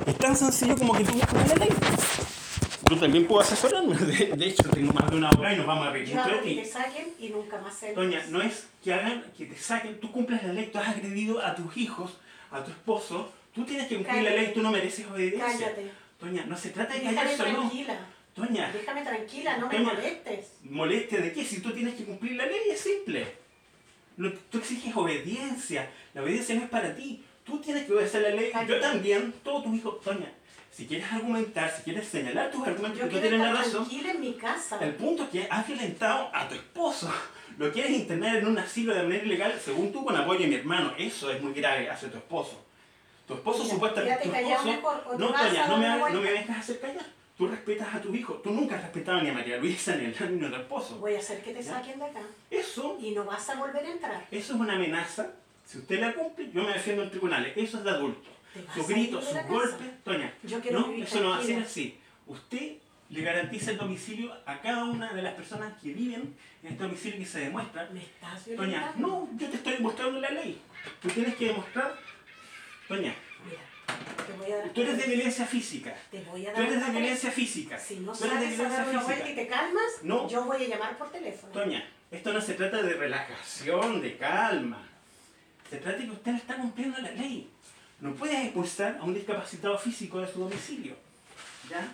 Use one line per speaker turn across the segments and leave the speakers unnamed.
Es tan sencillo como que tú buscas la ley. Yo también puedo asesorarme. De hecho, tengo más de una abogada y nos vamos a reír mucho de
que
ti.
te saquen y nunca más se...
Doña, no es que hagan, que te saquen. Tú cumples la ley, tú has agredido a tus hijos, a tu esposo. Tú tienes que cumplir la ley, tú no mereces obediencia.
Cállate.
Doña, no se trata de
Déjame
callarse, no.
tranquila.
Doña.
Déjame tranquila, no me
Doña,
molestes.
¿Molestia de qué? Si tú tienes que cumplir la ley, es simple. Tú exiges obediencia. La obediencia no es para ti. Tú tienes que obedecer la ley.
Cállate.
Yo también, todos tus hijos. Doña, si quieres argumentar, si quieres señalar tus argumentos,
Yo
que tú
quiero
tienes la
estar
razón.
tranquila en mi casa.
El punto es que has violentado a tu esposo. Lo quieres internar en un asilo de manera ilegal, según tú, con apoyo de mi hermano. Eso es muy grave hacia tu esposo. Tu esposo
Mira,
supuestamente...
quédate
Tu
callado
esposo,
mejor, o te
no,
vas a
Toña,
dar
no
una
me
vuelta.
vengas a hacer callar. Tú respetas a tu hijo. Tú nunca has respetado ni a María Luisa, ni a tu esposo.
Voy a hacer que te
¿Ya?
saquen de acá.
Eso
Y no vas a volver a entrar.
es una amenaza. Si usted la cumple, yo me defiendo en tribunales. Eso es de adulto.
Te vas
Sus
a ir
gritos,
de
sus
la casa.
golpes, Toña,
Yo quiero
no,
vivir
eso no va a ser
tranquila.
así. Usted le garantiza el domicilio a cada una de las personas que viven en este domicilio que se demuestra.
¿Me estás
Toña,
violentando?
no, yo te estoy demostrando la ley. Tú tienes que demostrar, Toña,
Mira, te voy a dar...
tú eres de violencia física.
Te voy a
Tú
dar
eres de
una
violencia física.
Si no
Tú eres de
sabes a dar
violencia
una vuelta y
física.
te calmas,
No.
yo voy a llamar por teléfono.
Toña, esto no se trata de relajación, de calma. Se trata de que usted está cumpliendo la ley. No puedes expulsar a un discapacitado físico de su domicilio. ¿Ya?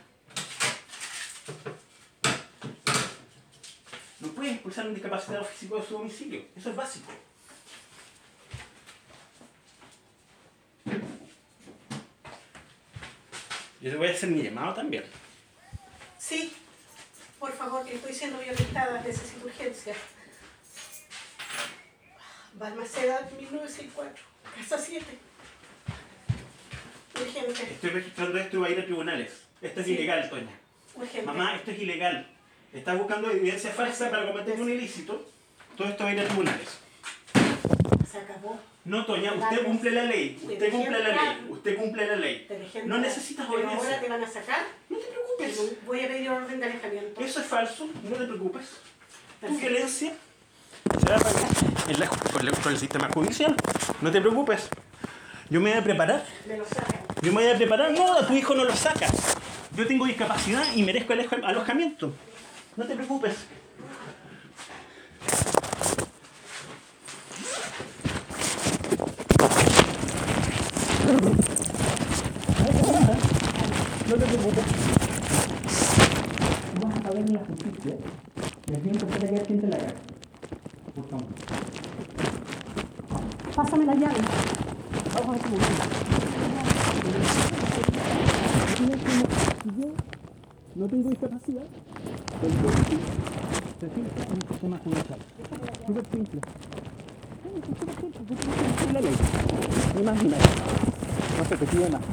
No puedes expulsar a un discapacitado físico de su domicilio. Eso es básico. Yo te voy a hacer mi llamado también.
Sí, por favor, que estoy siendo violentada, necesito urgencia. Balmaceda 1964, casa 7. Urgente,
Estoy registrando esto y va a ir a tribunales. Esto es
Sí.
ilegal, Toña.
urgente.
Mamá, esto es ilegal. Estás buscando evidencia falsa para cometer un ilícito. Todo esto va a ir a tribunales.
Se acabó.
No, Toña, usted cumple la ley.
Te
Usted
dejé
cumple la
entrar.
ley. Usted cumple la ley.
Te dejé
No
entrar.
necesitas
Pero ahora te
obediencia.
van a sacar.
No te preocupes.
Voy a pedir orden de alejamiento.
Eso es falso. No te preocupes. Tu
Perfecto.
violencia se va a pagar por el sistema judicial. No te preocupes. Yo me voy a preparar.
Me lo sacan.
Yo me voy a preparar. No, a tu hijo no lo sacas. Yo tengo discapacidad y merezco alojamiento. No te preocupes. No te preocupes. Vas a ver en la justicia. Y aquí empezar a quedar gente en la cara. Por favor.
Pásame la llave.
Vamos a ver cómo yo no tengo discapacidad, se filtra en el sistema judicial. Súper simple. Súper simple, porque no se cumple la ley. Ni más ni menos. No se te pide más.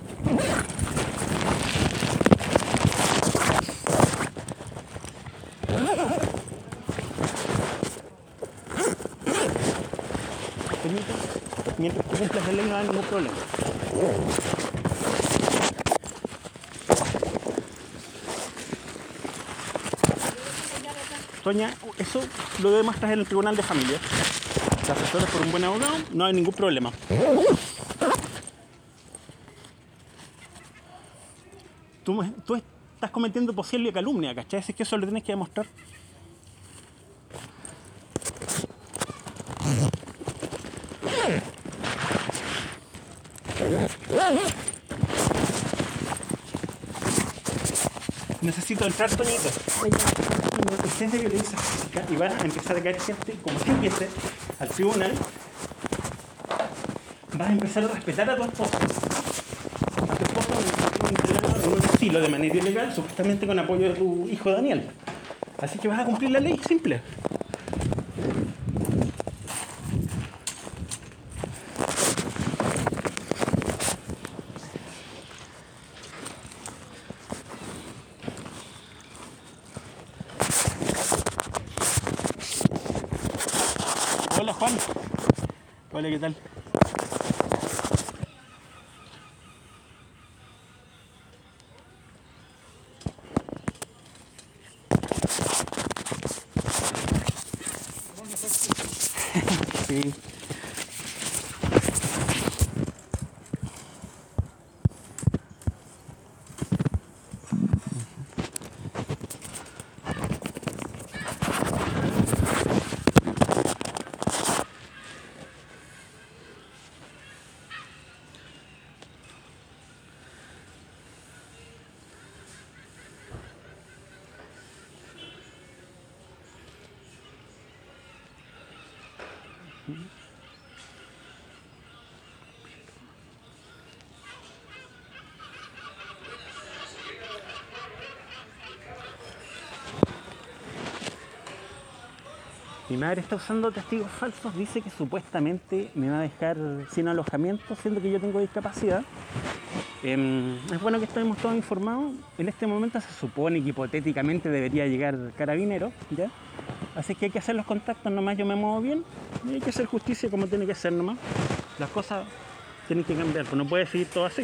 Mientras tú cumplas la ley no hay ningún problema. Toña, eso lo demuestras en el tribunal de familia. Te asesoras por un buen abogado, no hay ningún problema. Tú estás cometiendo posible calumnia, ¿cachai? Así que eso lo tienes que demostrar. Necesito entrar, Toñito. Estés de violencia física y van a empezar a caer gente, como que empiece al tribunal, vas a empezar a respetar a tu esposo. A tu esposo en un asilo de manera ilegal, supuestamente con apoyo de tu hijo Daniel. Así que vas a cumplir la ley, simple. Hola Juan. Hola, ¿qué tal? Sí. Mi madre está usando testigos falsos, dice que supuestamente me va a dejar sin alojamiento, siendo que yo tengo discapacidad. Es bueno que estemos todos informados. En este momento se supone que hipotéticamente debería llegar Carabineros, ¿ya? Así que hay que hacer los contactos nomás, yo me muevo bien y hay que hacer justicia como tiene que ser nomás. Las cosas tienen que cambiar, pues no puede seguir todo así.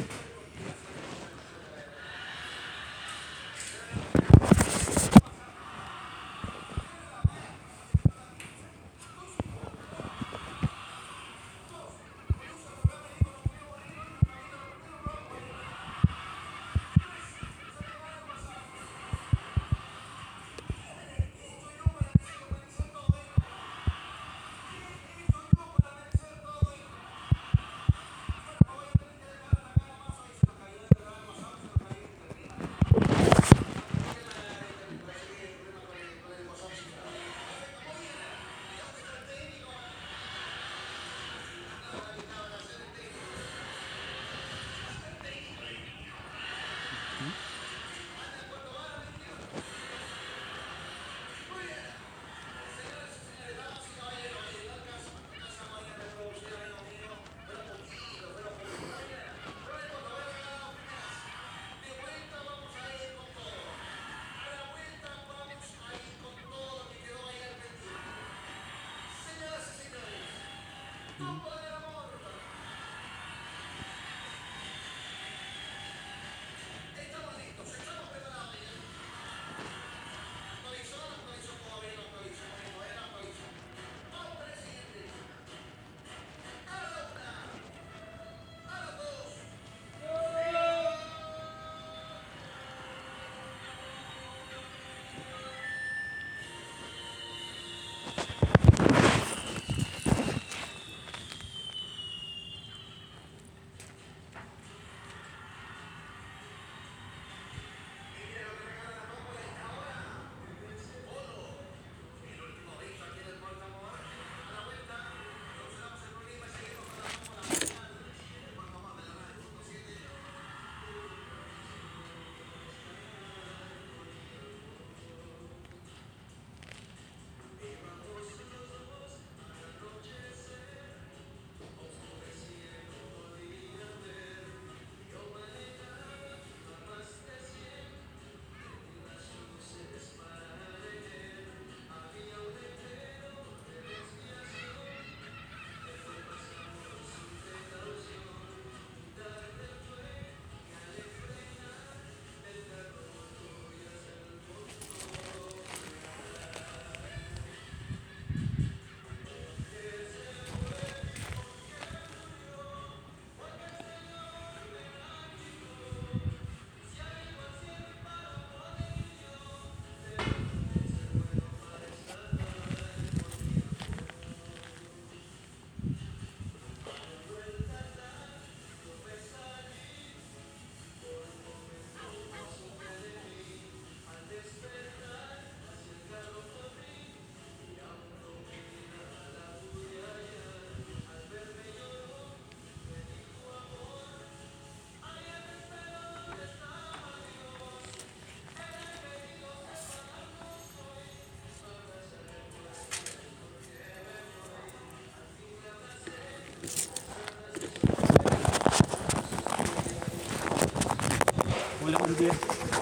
Hola, buenos días.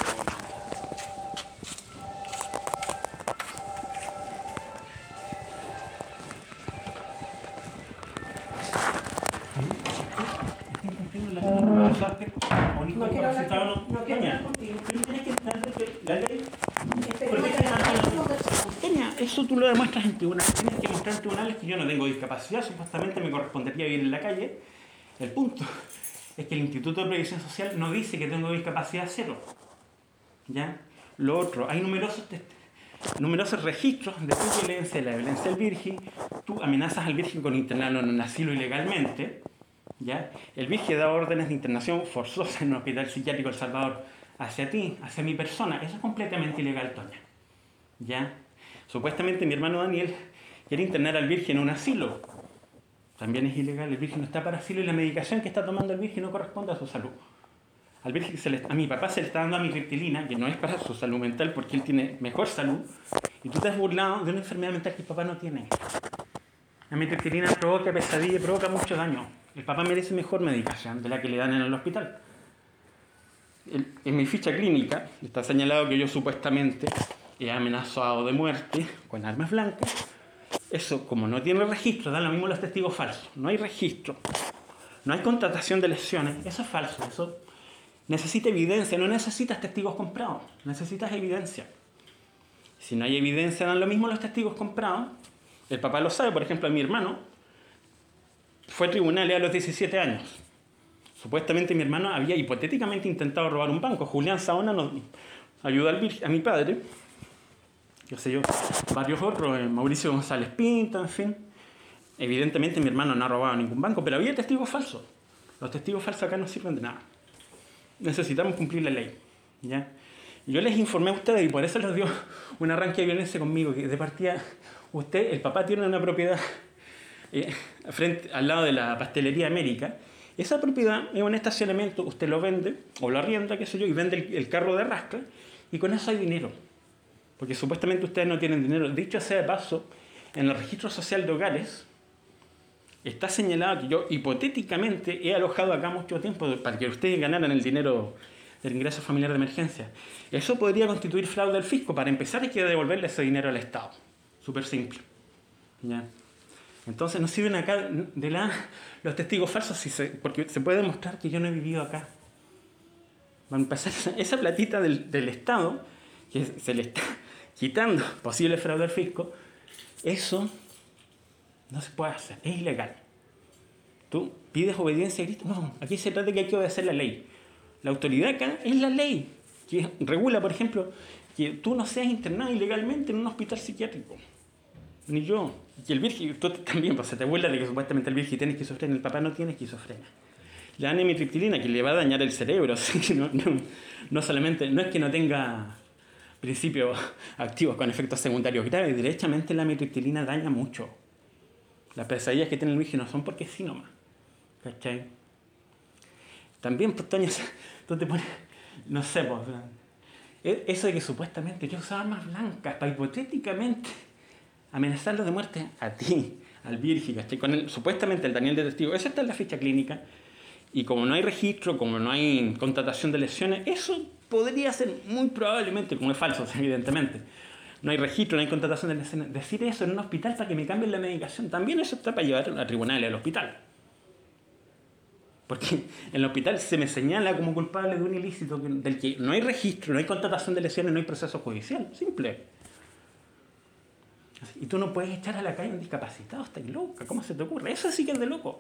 No quiero hablar contigo.
Pero tienes que entender que la ley
Pero no
protege a
quiero
los... Kenia, eso tú lo demuestras en tribunales. Tienes que mostrar en tribunales que yo no tengo discapacidad, supuestamente me correspondería vivir en la calle. El punto es que el Instituto de Previsión Social no dice que tengo discapacidad cero. ¿Ya? Lo otro, hay numerosos registros de tu violencia, de la violencia al virgen. Tú amenazas al virgen con internarlo en un asilo ilegalmente. ¿Ya? El virgen da órdenes de internación forzosa en un hospital psiquiátrico El Salvador hacia ti, hacia mi persona. Eso es completamente ilegal, Toña. ¿Ya? Supuestamente mi hermano Daniel quiere internar al virgen en un asilo. También es ilegal, el virgen no está para asilo y la medicación que está tomando el virgen no corresponde a su salud. Al virgen a mi papá se le está dando amitriptilina, que no es para su salud mental porque él tiene mejor salud, y tú te has burlado de una enfermedad mental que el papá no tiene. La amitriptilina provoca pesadilla y provoca mucho daño. El papá merece mejor medicación de la que le dan en el hospital. En mi ficha clínica está señalado que yo supuestamente he amenazado de muerte con armas blancas. Eso, como no tiene registro, dan lo mismo los testigos falsos. No hay registro, no hay contratación de lesiones. Eso es falso. Eso necesita evidencia, no necesitas testigos comprados, necesitas evidencia. Si no hay evidencia, dan lo mismo los testigos comprados. El papá lo sabe, por ejemplo, a mi hermano fue a tribunales a los 17 años. Supuestamente mi hermano había hipotéticamente intentado robar un banco. Julián Saona nos ayudó a mi padre, qué sé yo, varios otros, Mauricio González Pinto, en fin. Evidentemente mi hermano no ha robado ningún banco, pero había testigos falsos. Los testigos falsos acá no sirven de nada. Necesitamos cumplir la ley, ¿ya? Yo les informé a ustedes y por eso les dio un arranque de violencia conmigo, que de partida, el papá tiene una propiedad al lado de la pastelería América. Esa propiedad es un estacionamiento, usted lo vende o lo arrienda, qué sé yo, y vende el carro de rasca y con eso hay dinero. Porque supuestamente ustedes no tienen dinero. Dicho sea de paso, en el registro social de hogares está señalado que yo hipotéticamente he alojado acá mucho tiempo para que ustedes ganaran el dinero del ingreso familiar de emergencia. Eso podría constituir fraude al fisco. Para empezar hay que devolverle ese dinero al Estado. Súper simple. ¿Ya? Entonces no sirven acá los testigos falsos porque se puede demostrar que yo no he vivido acá. Van a empezar esa platita del Estado que se le está quitando posible fraude al fisco. Eso no se puede hacer, es ilegal. Tú pides obediencia a Cristo. No, aquí se trata de que hay que obedecer la ley. La autoridad acá es la ley, que regula, por ejemplo, que tú no seas internado ilegalmente en un hospital psiquiátrico. Ni yo. Y el virgen, tú también, pues se te burla de que supuestamente el virgen tiene esquizofrenia. El papá no tiene esquizofrenia. Le dan amitriptilina que le va a dañar el cerebro. ¿Sí? No solamente, no es que no tenga principios activos con efectos secundarios graves. Derechamente la amitriptilina daña mucho. Las pesadillas que tiene el virgen no son porque sí nomás. ¿Cachai? También, pues, Toño, tú te pones, no sé, pues, eso de que supuestamente yo usaba armas blancas para hipotéticamente amenazarlo de muerte a ti, al virgen, ¿cachai? Supuestamente el Daniel de testigo, eso está en la ficha clínica, y como no hay registro, como no hay contratación de lesiones, eso podría ser muy probablemente, como es falso, evidentemente, no hay registro, no hay contratación de lesiones, decir eso en un hospital para que me cambien la medicación, también eso está para llevar a tribunales al hospital. Porque en el hospital se me señala como culpable de un ilícito del que no hay registro, no hay contratación de lesiones, no hay proceso judicial. Simple. Y tú no puedes echar a la calle a un discapacitado, estás loca, ¿cómo se te ocurre? Eso sí que es de loco.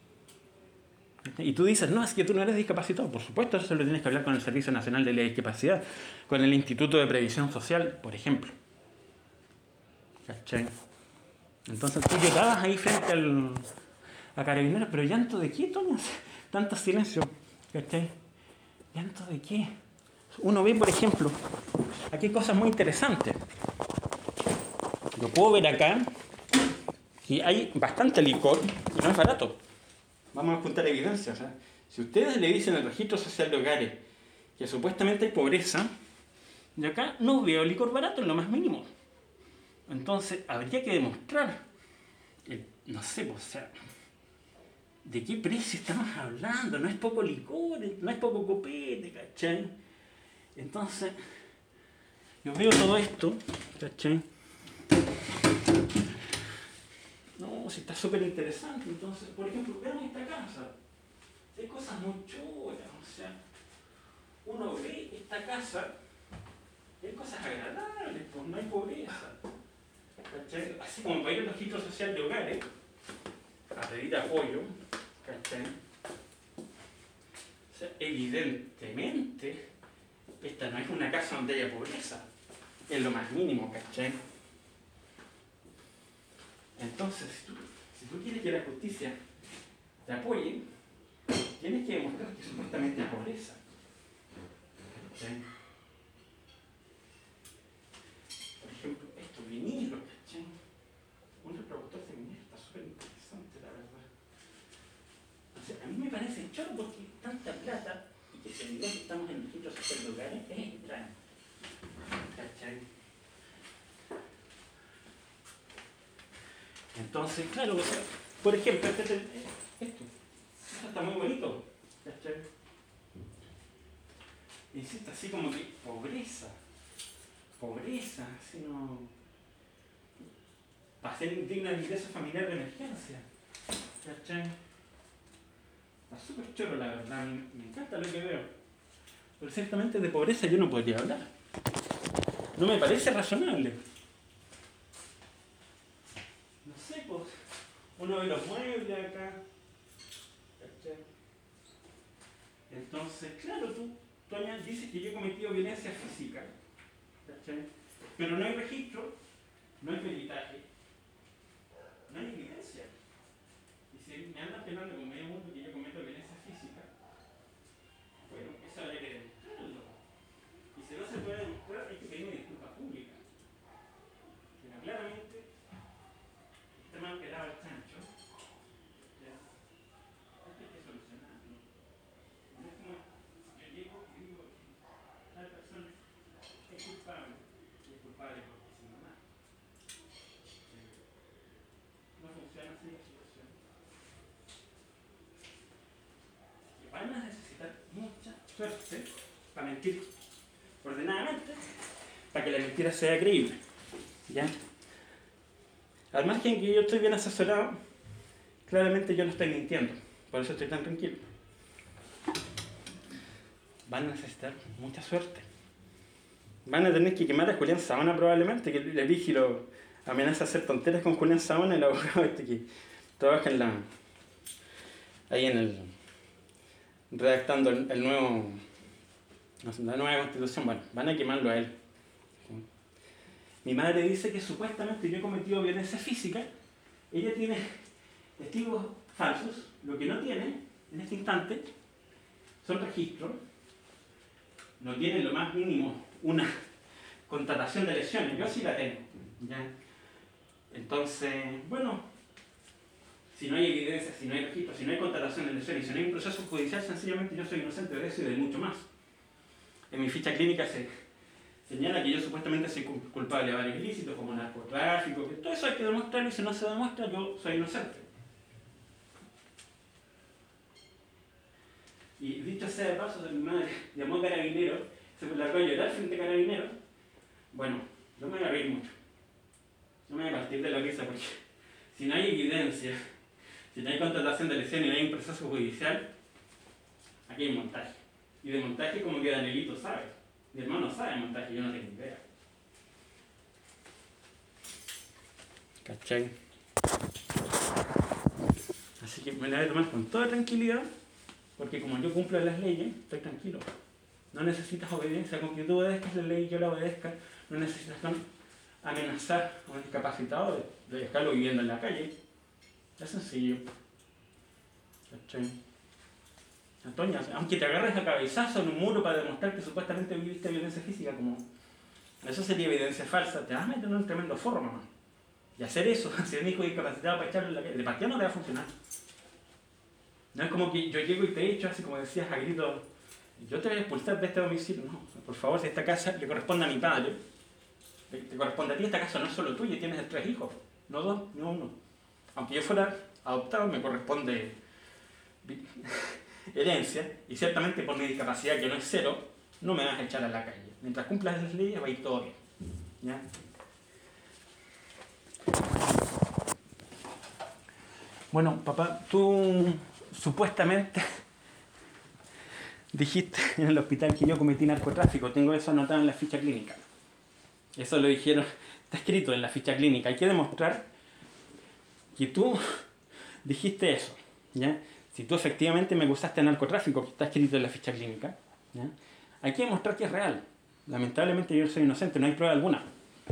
Y tú dices, no, es que tú no eres discapacitado. Por supuesto, eso lo tienes que hablar con el Servicio Nacional de la Discapacidad, con el Instituto de Previsión Social, por ejemplo. ¿Cachai? Entonces tú llegabas ahí frente a Carabineros, pero ¿llanto de qué, Toño? Tanto silencio, ¿cachai? ¿Llanto de qué? Uno ve, por ejemplo, aquí hay cosas muy interesantes. Yo puedo ver acá que hay bastante licor y no es barato. Vamos a juntar evidencia. O sea, si ustedes le dicen al registro social de hogares que supuestamente hay pobreza, yo acá no veo licor barato en lo más mínimo. Entonces habría que demostrar, no sé, o sea, ¿de qué precio estamos hablando? No es poco licor, no es poco copete, ¿cachai? Entonces, yo veo todo esto, ¿cachai? No, si está súper interesante. Entonces, por ejemplo, vean esta casa. Hay cosas muy chulas, o sea, uno ve esta casa y hay cosas agradables, pues no hay pobreza. ¿Cachai? Así como para ir al registro social de hogares, a pedir apoyo, ¿cachai? O sea, evidentemente, esta no es una casa donde haya pobreza, es lo más mínimo, ¿cachai? Entonces, si tú quieres que la justicia te apoye, tienes que demostrar que supuestamente hay pobreza, ¿cachai? Por ejemplo, estos vinilos, ¿cachai? Un reproductor de vinilo está súper interesante, la verdad. registros superdocales entran. ¿Cachai? Entonces, claro, por ejemplo, esto está muy bonito. ¿Cachai? Insisto, así como que pobreza, así no. Para ser indigna de ingreso familiar de emergencia. ¿Cachai? Está súper choro, la verdad, me encanta lo que veo. Pero ciertamente de pobreza yo no podría hablar. No me parece razonable. No sé, pues, uno ve los muebles acá. ¿Cachai? Entonces, claro, tú dices que yo he cometido violencia física. ¿Cachai? Pero no hay registro, no hay peritaje, no hay evidencia. Y si me andan penando con medio mundo que yo cometo violencia física, bueno, eso habría que demostrarlo. Y si no se puede demostrar, hay que pedir una disculpa pública. Pero claramente está mal pelado el chancho. ¿Ya? Esto hay que solucionarlo. No es como yo llego y digo que tal persona es culpable y es culpable porque si no más. No funciona así la situación. Y van a necesitar mucha suerte para mentir ordenadamente, para que la mentira sea creíble. ¿Ya? Al margen que yo estoy bien asesorado, claramente yo no estoy mintiendo, por eso estoy tan tranquilo. Van a necesitar mucha suerte. Van a tener que quemar a Julián Saona probablemente, que el vigilo amenaza a hacer tonteras con Julián Saona, el abogado que trabaja ahí en el redactando el nuevo, la nueva constitución. Bueno, van a quemarlo a él. Mi madre dice que supuestamente yo he cometido violencia física. Ella tiene testigos falsos. Lo que no tiene en este instante son registros. No tiene lo más mínimo una constatación de lesiones. Yo sí la tengo. ¿Ya? Entonces, bueno, si no hay evidencia, si no hay registro, si no hay constatación de lesiones, si no hay un proceso judicial, sencillamente yo soy inocente de eso y de mucho más. En mi ficha clínica se señala que yo supuestamente soy culpable de varios ilícitos, como narcotráfico, que todo eso hay que demostrarlo y si no se demuestra, yo soy inocente. Y dicho sea de paso, mi madre llamó a Carabineros, se largó a llorar frente a Carabineros. Bueno, yo me voy a reír mucho. No me voy a partir de la risa porque si no hay evidencia, si no hay constatación de lesión y no hay un proceso judicial, aquí hay montaje. Y de montaje como que Danielito sabe. Mi hermano sabe de montaje, yo no tengo idea. ¿Cachai? Así que me la voy a tomar con toda tranquilidad, porque como yo cumplo las leyes, estoy tranquilo. No necesitas obediencia, con que tú obedezcas la ley y yo la obedezca, no necesitas amenazar a un discapacitado de dejarlo viviendo en la calle. Es sencillo. ¿Cachai? Antonia, aunque te agarres a cabezazo en un muro para demostrar que supuestamente viviste violencia física, como eso sería evidencia falsa, te vas a meter en un tremendo forro, mamá. Y hacer eso, si un hijo discapacitado para echarlo en la calle, de partida no te va a funcionar. No es como que yo llego y te echo, así como decías a grito, yo te voy a expulsar de este domicilio. No, por favor, si esta casa le corresponde a mi padre, te corresponde a ti, esta casa no es solo tuya, tienes 3 hijos, no 2, ni 1. Aunque yo fuera adoptado, me corresponde herencia, y ciertamente por mi discapacidad, que no es 0, no me vas a echar a la calle. Mientras cumplas las leyes va a ir todo bien. ¿Ya? Bueno, papá, tú supuestamente dijiste en el hospital que yo cometí narcotráfico. Tengo eso anotado en la ficha clínica. Eso lo dijeron, está escrito en la ficha clínica. Hay que demostrar que tú dijiste eso. ¿Ya? Si tú efectivamente me acusaste de narcotráfico, que está escrito en la ficha clínica, ¿ya? Hay que demostrar que es real. Lamentablemente yo soy inocente, no hay prueba alguna.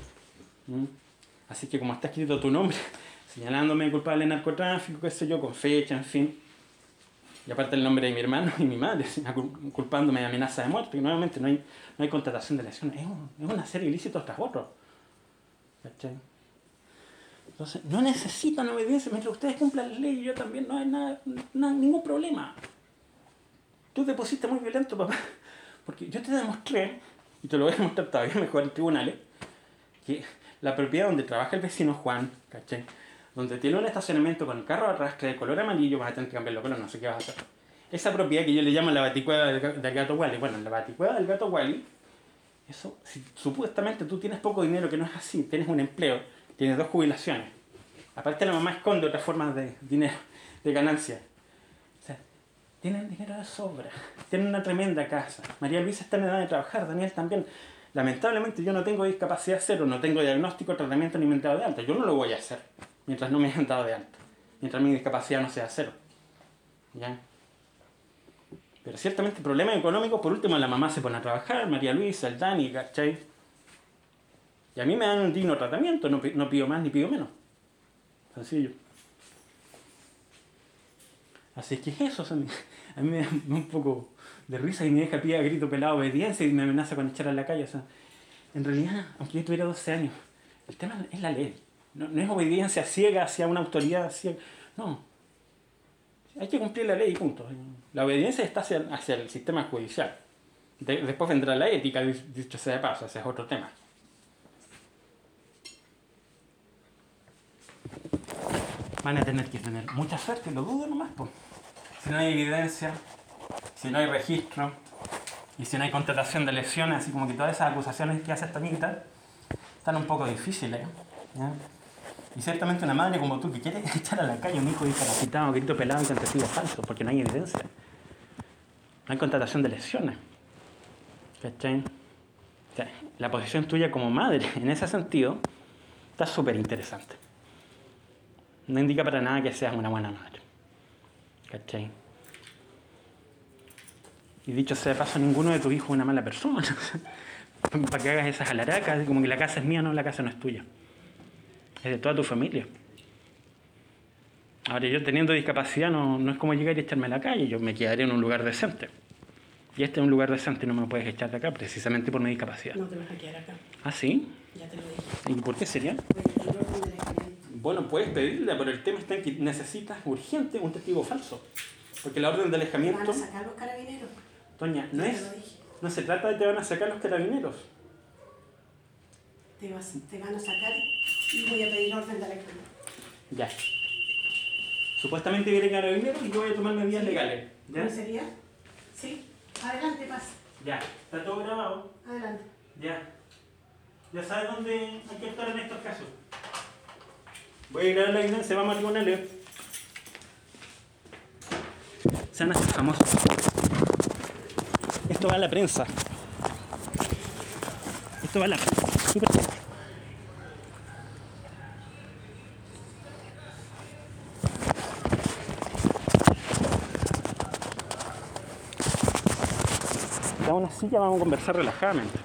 Así que como está escrito tu nombre, señalándome culpable de narcotráfico, qué sé yo, con fecha, en fin. Y aparte el nombre de mi hermano y mi madre, culpándome de amenaza de muerte, y nuevamente no hay constatación de lesión. Es una serie de ilícitos tras otros. ¿Cachai? Entonces, no necesitan obediencia. Mientras ustedes cumplan la ley, yo también, no hay ningún problema. Tú te pusiste muy violento, papá, Porque yo te demostré, y te lo voy a demostrar todavía mejor en tribunales, que la propiedad donde trabaja el vecino Juan, ¿cachai? Donde tiene un estacionamiento con carro de arrastre de color amarillo, vas a tener que cambiarlo de color, no sé qué vas a hacer. Esa propiedad que yo le llamo la baticueva del gato Wally. Bueno, la baticueva del gato Wally, eso, si supuestamente tú tienes poco dinero, que no es así, tienes un empleo, tienes 2 jubilaciones. Aparte la mamá esconde otras formas de dinero, de ganancia. O sea, tienen dinero de sobra, tienen una tremenda casa. María Luisa está en edad de trabajar, Daniel también. Lamentablemente yo no tengo discapacidad cero, no tengo diagnóstico, tratamiento ni me han dado de alta. Yo no lo voy a hacer mientras no me hayan dado de alta, mientras mi discapacidad no sea cero. ¿Ya? Pero ciertamente problemas económicos, por último la mamá se pone a trabajar, María Luisa, el Dani, ¿cachai? Y a mí me dan un digno tratamiento, no pido más ni pido menos. Sencillo. Así que eso, a mí me da un poco de risa y mi hija pide a grito pelado obediencia y me amenaza con echar a la calle. O sea, en realidad, aunque yo tuviera 12 años, el tema es la ley. No es obediencia ciega hacia una autoridad ciega. No. Hay que cumplir la ley y punto. La obediencia está hacia el sistema judicial. Después vendrá la ética, dicho sea de paso, ese es otro tema. Van a tener que tener mucha suerte, lo dudo nomás, pues. Si no hay evidencia, si no hay registro, y si no hay contratación de lesiones, así como que todas esas acusaciones que hace esta amiguita, están un poco difíciles, ¿ya? Y ciertamente una madre como tú que quiere echar a la calle a un hijo discapacitado, grito pelado y con testigo falso, porque no hay evidencia. No hay contratación de lesiones. ¿Cachai? O sea, la posición tuya como madre, en ese sentido, está súper interesante. No indica para nada que seas una buena madre. ¿Cachai? Y dicho sea de paso, ninguno de tus hijos es una mala persona. Para que hagas esas alaracas, como que la casa es mía, no, la casa no es tuya. Es de toda tu familia. Ahora, yo teniendo discapacidad no es como llegar y echarme a la calle, yo me quedaré en un lugar decente. Y este es un lugar decente y no me puedes echar de acá precisamente por mi discapacidad.
No te vas a quedar acá.
¿Ah, sí?
Ya te lo dije.
¿Y por qué sería? Bueno, puedes pedirla, pero el tema está en que necesitas urgente un testigo falso. Porque la orden de alejamiento...
¿Te van a sacar los carabineros?
Doña,
Ya te lo dije.
no se trata de que te van a sacar los carabineros.
Te van a sacar y voy a pedir orden de alejamiento.
Ya. Supuestamente viene carabineros y yo voy a tomar medidas legales. ¿Ya?
¿Cómo sería? Sí. Adelante, pasa.
Ya. Está todo grabado.
Adelante.
Ya. Ya sabes dónde hay que actuar en estos casos. Voy a grabar la evidencia, vamos a tribunales. Se van a hacer famosos. Esto va a la prensa. Esto va a la prensa. Súper. Da una silla, vamos a conversar relajadamente.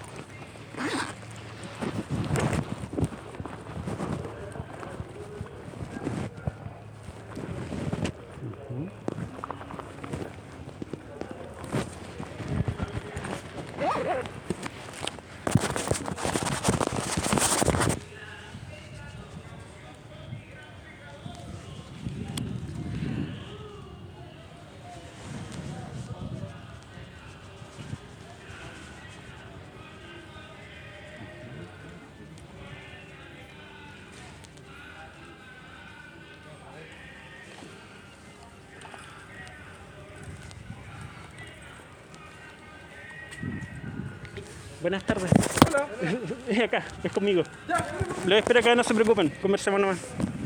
Buenas tardes.
Hola.
Es acá, es conmigo. Lo espero acá, no se preocupen, conversemos nomás.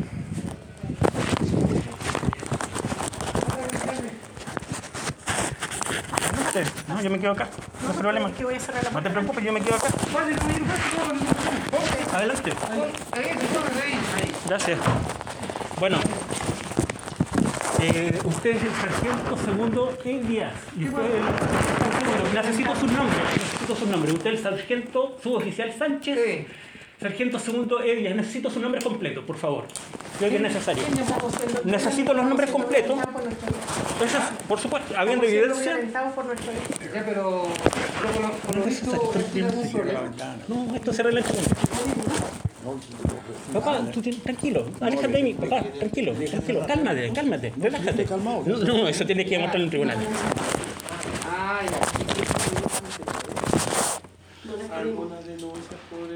No, yo me quedo acá, no hay problema.
Que voy a cerrar la
No
puerta.
te preocupes, yo me quedo acá. Adelante. Gracias. Bueno, usted es el sargento segundo Díaz. Y usted, necesito su nombre. Usted es el sargento suboficial Sánchez.
Sí.
Sargento segundo Díaz. Necesito su nombre completo, por favor. Creo que es necesario.
¿Quién nos va poseyendo?
Necesito los nombres completos.
Violentados por nuestra ley.
Entonces, por supuesto, habiendo
Estamos siendo
evidencia.
violentados por nuestra ley.
Ya, pero por lo visto,
No, esto se arregla en segundo. Papá, tranquilo, aléjate de mí, papá, tranquilo, cálmate, relájate. No, eso tienes que demostrarlo en tribunales.
Ah, ya.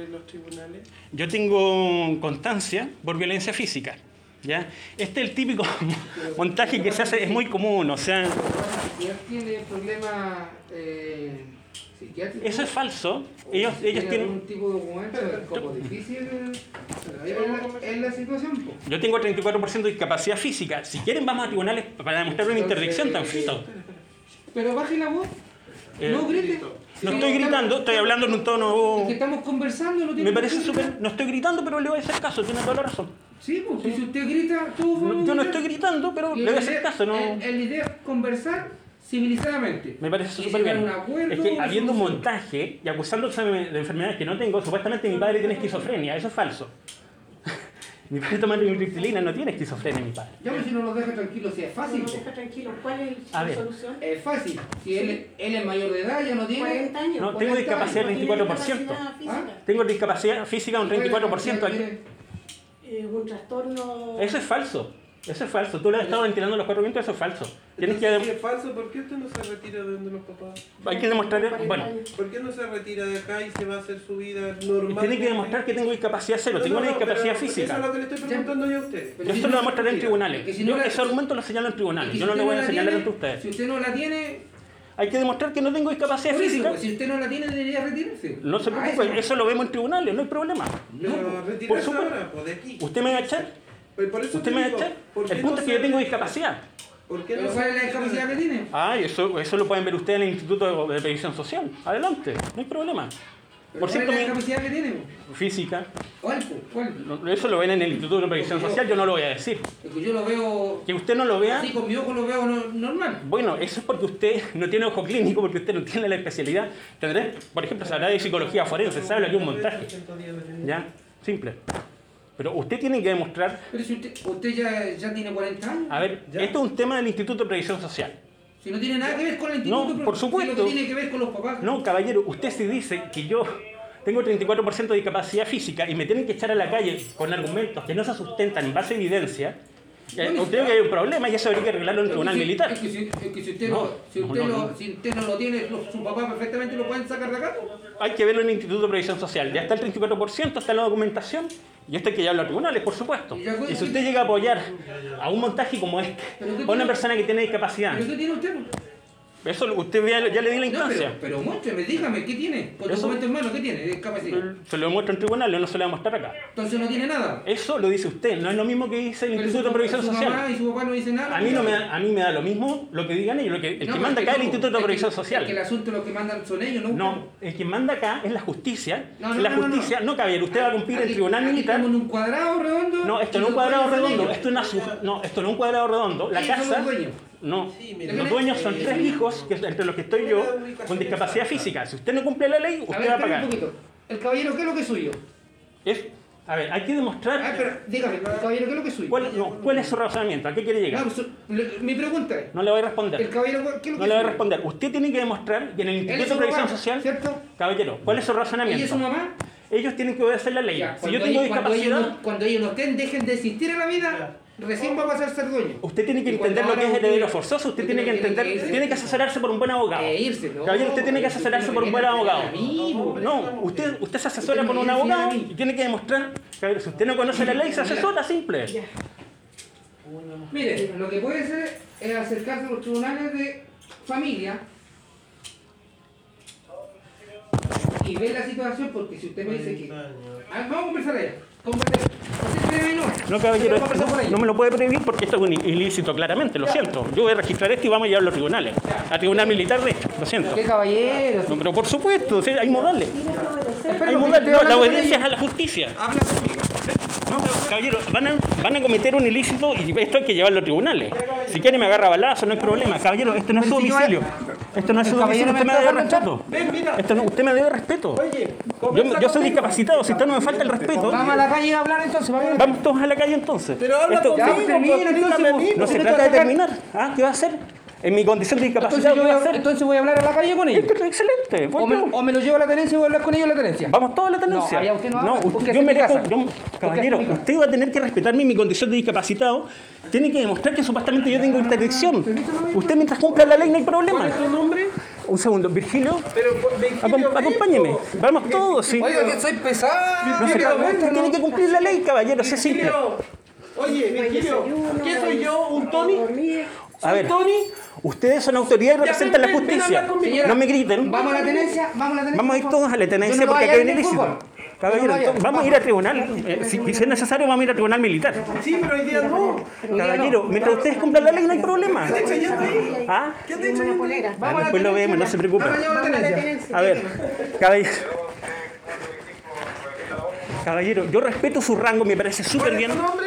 ante los tribunales?
Yo tengo constancia por violencia física. ¿Ya? Este es el típico montaje que se hace, es muy común, o sea...
Si él tiene problemas psiquiátricos...
Eso es falso. Ellos tienen...
algún tipo de documento, es como difícil en la situación. Po.
Yo tengo 34% de discapacidad física. Si quieren vamos a tribunales para demostrar una interdicción tan frito.
Pero baje la voz, no grite.
No estoy gritando, estoy hablando en un tono...
Es que estamos conversando, no tiene
Me parece
por qué
súper...
gritar.
No estoy gritando, pero le voy a hacer caso, tiene toda la razón.
Sí, porque si usted grita, tú...
Yo no estoy gritando, pero le voy a hacer caso, ¿no?
La idea es conversar civilizadamente.
Me parece
Y
súper
llegar a
bien.
un acuerdo,
Es que
una
habiendo un
solución.
montaje y acusándose de enfermedades que no tengo, supuestamente mi padre tiene esquizofrenia. Eso es falso. Mi padre toma triptilina, no tiene esquizofrenia mi padre.
Ya, pero si no lo deja tranquilo, si es fácil.
No,
po.
deja tranquilo. ¿Cuál es
A
la
ver.
solución?
Es fácil. Si él es mayor de edad, ya no tiene...
40 años.
No,
40
tengo discapacidad
años.
del
No tiene
24%.
discapacidad física.
Tengo discapacidad física un 34% aquí.
Un trastorno...
Eso es falso. Eso es falso. Tú le has estado ventilando los 4 vientos, eso es falso. Tienes
Entonces, si
que...
es falso, ¿por qué usted no se retira de donde los papás?
Hay que demostrar... Bueno,
¿Por qué no se retira de acá y se va a hacer su vida normal?
tiene que demostrar que tengo discapacidad cero. Tengo una discapacidad física.
Eso es lo que le estoy preguntando yo a usted.
Pero
Yo
si
esto
no-
lo demostraré en
mira,
tribunales.
es que si
Yo
no la-
ese argumento lo señalo en
es
tribunales.
que
Yo
si
no lo
usted
voy a
la
señalar
tiene,
ante ustedes.
Si usted no la tiene...
Hay que demostrar que no tengo discapacidad
Por eso,
física.
pues, si usted no la tiene, debería retirarse.
No se
Ah,
preocupe, eso lo vemos en tribunales, no hay problema.
Pero
por
retirarse
supuesto.
ahora, pues de aquí.
¿Usted me va a echar?
Pues por eso
¿Usted
te
me va a
digo,
echar?
¿por qué
El punto
no
es que yo
se
tengo
retira?
discapacidad.
¿Por qué no
¿Pero
se
cuál es la
retira?
discapacidad que tiene?
Ah, eso lo pueden ver ustedes en el Instituto de Previsión Social. Adelante, no hay problema.
¿Pero
Por
cuál es
cierto,
la discapacidad que tiene?
física,
¿Cuál? Po? ¿Cuál?
eso lo ven en el Instituto de Previsión Social, yo no lo voy a decir.
Es que yo lo veo...
Que usted no lo vea,
Así con mi ojo lo veo normal.
bueno, eso es porque usted no tiene ojo clínico, porque usted no tiene la especialidad. Tendré, por ejemplo, sabrá de psicología forense, sabe lo que es un montaje. ¿Ya? Simple. Pero usted tiene que demostrar,
Pero si usted ya tiene 40 años.
a ver, esto es un tema del Instituto de Previsión Social.
Si no tiene nada que ver con el instituto,
No,
pero
por
si
supuesto.
lo que tiene que ver con los papás.
No, caballero, usted sí dice que yo tengo 34% de discapacidad física y me tienen que echar a la calle con argumentos que no se sustentan en base a evidencia,
Bueno,
usted que hay un problema y eso habría que arreglarlo en el tribunal militar.
Es que si usted,
No,
si usted,
no.
si usted no lo tiene, su papá perfectamente lo pueden sacar de acá.
Hay que verlo en el Instituto de Previsión Social. Ya está el 34%, está la documentación y esto hay que llevarlo a tribunales, por supuesto. Y si usted llega a apoyar a un montaje como este, a una persona que tiene discapacidad,
¿Pero qué tiene usted?
eso usted ya le di la
No,
instancia.
pero muéstrame, dígame, ¿qué tiene? Con
Eso-
documentos en mano, ¿qué tiene? Discapacidad.
Se lo demuestro en tribunales, no se lo voy a mostrar acá.
Entonces no tiene nada.
Eso lo dice usted, no es lo mismo que dice el
Pero
Instituto de Previsión
su
Social.
mamá y su papá no dicen nada.
A mí me da lo mismo lo que digan ellos. El
No,
que manda
pero
acá es el
no,
Instituto de
es que-
Previsión
Es que el
Social.
asunto los que mandan son ellos, ¿no?
No, el que manda acá es la justicia.
No,
Y la
no, no,
justicia, no, caballero, usted va a cumplir en
Aquí-
tribunal
aquí
militar.
estamos en un cuadrado redondo.
No, esto no es un
y los
cuadrado
dueños son
redondo,
ellos.
esto no es un cuadrado redondo. La
Ellos son
casa,
los dueños.
no,
Sí, mire.
los dueños son 3 hijos, que entre los que estoy yo, con discapacidad física. Si usted no cumple la ley,
A
usted
ver,
va a
espera
pagar.
un poquito. El caballero, ¿qué es lo que es suyo?
A ver, hay que
Ah,
demostrar
pero dígame, el caballero, ¿qué es lo que es suyo?
cuál es su razonamiento, a qué quiere
No,
llegar.
pues, mi pregunta es,
No le voy a
el
responder.
caballero, ¿qué es lo que
No
es
le voy a
suyo?
responder. Usted tiene que demostrar que en el
Él
Instituto
es
de
su
Previsión
papá,
Social,
¿cierto?
caballero, ¿cuál es su
¿Ella
razonamiento?
es su mamá?
Ellos tienen que obedecer la ley.
Ya,
Si yo tengo discapacidad,
cuando ellos no estén, dejen de existir en la vida, recién va a pasar a ser dueño.
usted tiene que
Y cuando
entender lo que es
ahora
heredero
usted-
forzoso, usted
usted
tiene que entender,
irse.
tiene que asesorarse por un buen abogado.
Irse, no.
Caballero, usted tiene que asesorarse por un buen abogado.
No,
Usted se asesora
Usted
por
me
un
viene a decir
abogado
a mí.
y tiene que demostrar, caballero, si usted no conoce la ley, se asesora, simple.
Ya.
Mire, lo que puede ser es acercarse a los tribunales de familia y ver la situación, porque si usted me dice que... Ah, vamos a conversar allá.
No, caballero,
Vamos a conversar por ahí.
no me lo puede prohibir porque esto es un ilícito, claramente, lo siento. Yo voy a registrar esto y vamos a llevarlo a los tribunales. A tribunal militar, de hecho, lo siento.
¿Qué caballero?
No, pero por supuesto, o sea, hay modales.
Espera,
Hay
porque
modales.
estoy
No, la
hablando con
obediencia es
ella.
a la justicia.
Habla conmigo.
No, pero, caballero, van a cometer un ilícito y esto hay que llevarlo a tribunales. Si quiere me agarra balazo, no hay problema. Caballero, esto no es su
Pero si yo-
domicilio. Esto no es su
El caballero
domicilio, usted me
me
debe
está
respeto.
Ven, mira.
Esto no, usted me debe respeto.
Oye,
Yo soy discapacitado, si usted no me falta el respeto.
Vamos a la calle a hablar entonces.
Vamos todos a la calle entonces.
Pero habla
Esto-
conmigo,
Ya, termina,
pues,
entonces,
dígame a mí,
no
pues,
se
si
trata de
te-
terminar. ¿Ah? ¿Qué va a hacer? En mi condición de discapacidad, ¿qué va a hacer?
Entonces voy a hablar a la calle con ellos.
Esto es excelente.
O me lo llevo a la tenencia y voy a hablar con ellos en la tenencia.
Vamos todos a la tenencia.
No, allá usted no habla, porque
usted,
esa
yo
es mi
merezco.
casa.
Caballero,
Porque esa es mi casa.
usted va a tener que respetarme mi condición de discapacitado. Tiene que demostrar que supuestamente yo tengo interdicción. Usted mientras cumpla la ley no hay problema.
¿Cuál es su nombre?
un segundo. Virgilio,
Pero, Virgilio,
acompáñeme. Vamos todos, sí.
Oiga, que soy pesado.
No se preocupe, tiene que cumplir la ley, caballero, es simple.
Virgilio. Oye, Virgilio, ¿qué soy yo? ¿Un Tony?
A ver,
¿Tony?
ustedes son autoridad y representan la
ven a
justicia.
hablar conmigo.
No me griten.
Vamos a la tenencia, vamos a la tenencia.
Vamos a ir todos a la tenencia
Yo no
porque
vaya
aquí
a
viene
ir de
ilícito.
fútbol.
Caballero,
Yo no vaya.
vamos a ir a tribunal. Si es necesario, vamos a ir a tribunal militar.
Sí, pero hoy día no.
Caballero, mientras ustedes cumplan la ley no hay problema. ¿Ah?
¿Qué te he hecho?
Ah, después lo vemos, no se preocupen.
Vamos a la tenencia.
A ver, caballero, yo respeto su rango, me parece súper bien.
¿Tu nombre?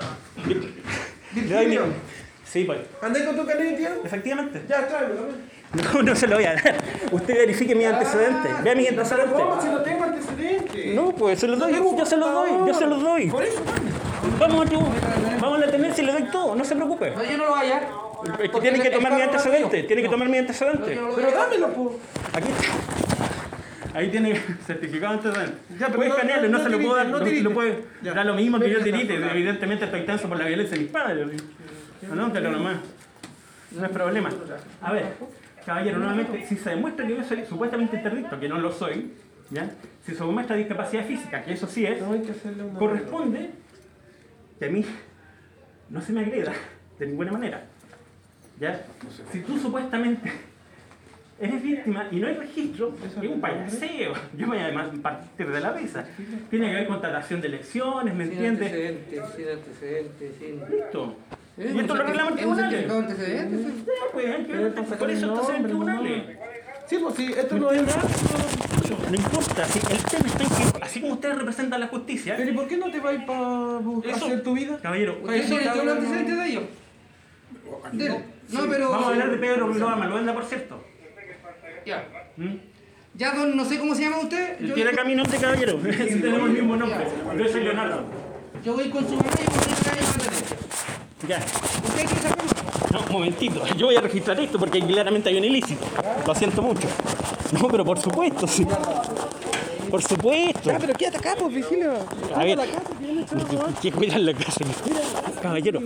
Le doy mi-
Virgilio.
Sí, pues.
¿Andé con tu carnet, tío?
Efectivamente.
Ya, tráemelo. ven.
No se lo voy a dar. Usted verifique mis antecedentes. Vea mis antecedentes.
¿Cómo? Si no tengo antecedentes.
No, pues se los doy. Yo se los doy. Yo se los doy.
Por eso,
Vamos a la tenencia y le doy todo. No se preocupe.
No, yo no lo voy a hallar.
Es que tiene que tomar mis antecedentes. Tiene que tomar mis antecedentes.
pero dámelo, po.
Aquí está. Ahí tiene certificado de antecedentes.
Ya, pero
Puede
no-
escanearlo, no
no
se lo puedo dar.
tirite, no
No
tirite.
lo puede.
Ya.
Da lo mismo que yo
Venga,
tirite.
acá.
Evidentemente estoy tenso por la violencia de mis padres. Anótalo nomás. No es problema. A ver, caballero, nuevamente, si se demuestra que yo soy supuestamente interdicto, que no lo soy, ¿ya? Si se demuestra discapacidad física, que eso sí es,
No hay que hacerle una...
corresponde que a mí no se me agreda de ninguna manera. ¿Ya? Si tú supuestamente eres víctima y no hay registro, es un payaseo. Yo me voy a partir de la mesa. Tiene que haber contratación de elecciones, ¿me entiendes?
Sin antecedentes, sin...
Listo. Y esto lo arreglamos en tribunales.
¿Un antecedentes?
Ya, pues, hay que ver, por eso esto se ve en tribunales.
Sí, pues sí, esto no es nada.
No importa, si el tema está en que, así como ustedes representan la justicia,
Pero ¿y por qué no te vas para
Eso-
hacer tu vida?
caballero,
¿Usted tiene todos los antecedentes de ellos? Dele. No, pero...
vamos a hablar de Pedro Ruloa Maluenda, por cierto.
Ya.
¿Mm?
Ya, don, no sé cómo se llama usted.
Tiene acá mi nombre, caballero. Si tenemos el mismo nombre. Yo soy Leonardo.
Yo voy con su mamá y voy a ir a la tenencia.
Ya.
¿Usted quiere saberlo?
No, un momentito. Yo voy a registrar esto porque claramente hay un ilícito. Lo siento mucho. No, pero por supuesto, sí. Por supuesto.
pero quédate acá, pues, Virgilio.
A ver, ¿qué cuidar la casa? Caballero,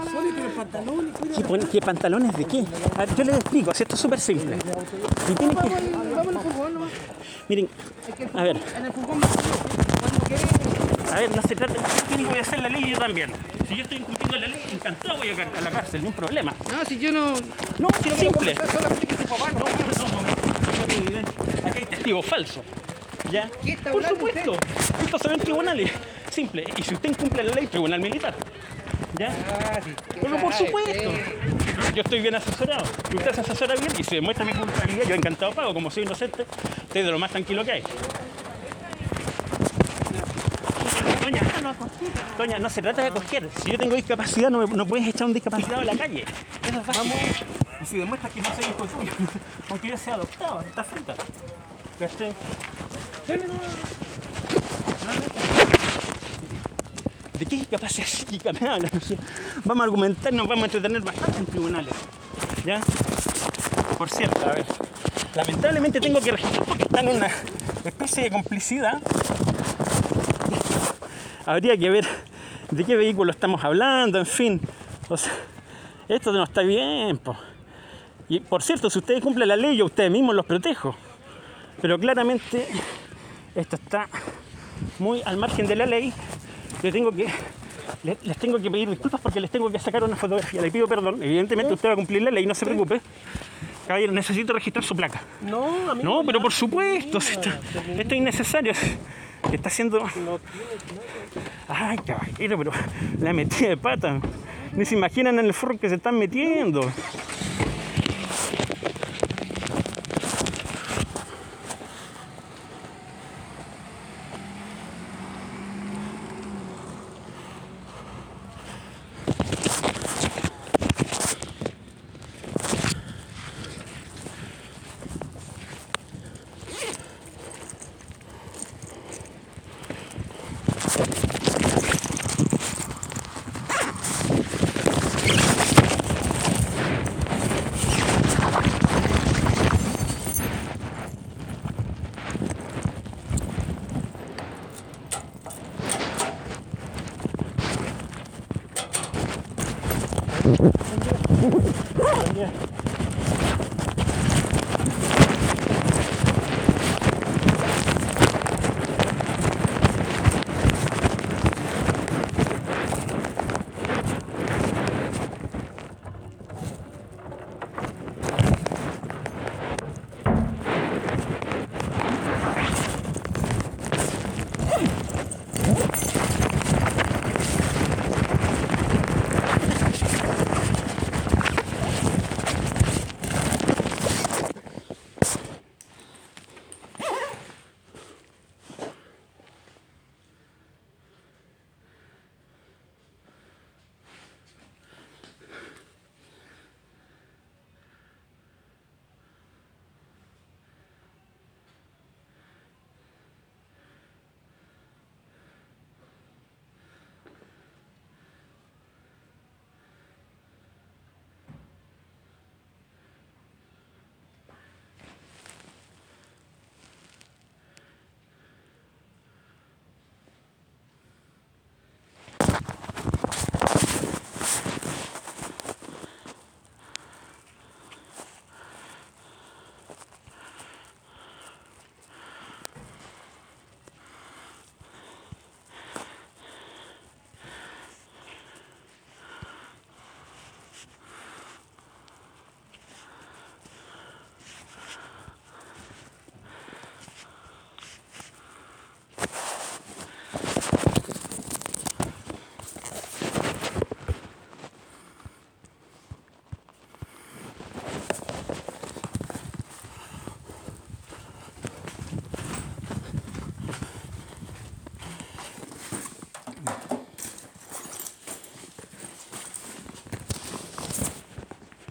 ¿qué pantalones de qué? A ver, yo les explico, si esto es súper simple. Y tienen que... Miren, a ver,
En el furgón, cuando quiere...
a ver, no se trata... Tienen que obedecer la ley y yo también. Si yo estoy incumpliendo la ley, encantado voy a la cárcel, no hay problema.
No, si yo no...
No, si es simple.
Solamente que su papá no...
Acá hay testigos falsos. ¿Ya?
¿Qué está
Por
hablando
supuesto. Esto se ve en tribunales. Simple. Y si usted incumple la ley, tribunal militar. ¿Ya? Pero por supuesto. Yo estoy bien asesorado. Y usted se asesora bien y si demuestra mi culpabilidad, yo encantado pago. Como soy inocente, estoy de lo más tranquilo que hay. Doña, no se trata de acoger. Si yo tengo discapacidad, no puedes echar un discapacitado a la calle. Eso es fácil. Y si demuestras que no soy hijo tuyo, aunque yo sea adoptado, está frita. ¿Cachai? ¿De qué discapacidad psíquica me hablan? Vamos a argumentar, nos vamos a entretener bastante en tribunales. ¿Ya? Por cierto, a ver. Lamentablemente tengo que registrar porque está en una especie de complicidad. Habría que ver de qué vehículo estamos hablando, en fin. O sea, esto no está bien, po. Y por cierto, si ustedes cumplen la ley, yo a ustedes mismos los protejo. Pero claramente esto está muy al margen de la ley. Les tengo que pedir disculpas porque les tengo que sacar una fotografía. Le pido perdón. Evidentemente usted va a cumplir la ley, no se preocupe. Caballero, necesito registrar su placa.
No, a mí
No, pero por supuesto, si esto es innecesario. Está haciendo... Ay, caballero, pero la metida de pata. Ni se imaginan en el forro que se están metiendo.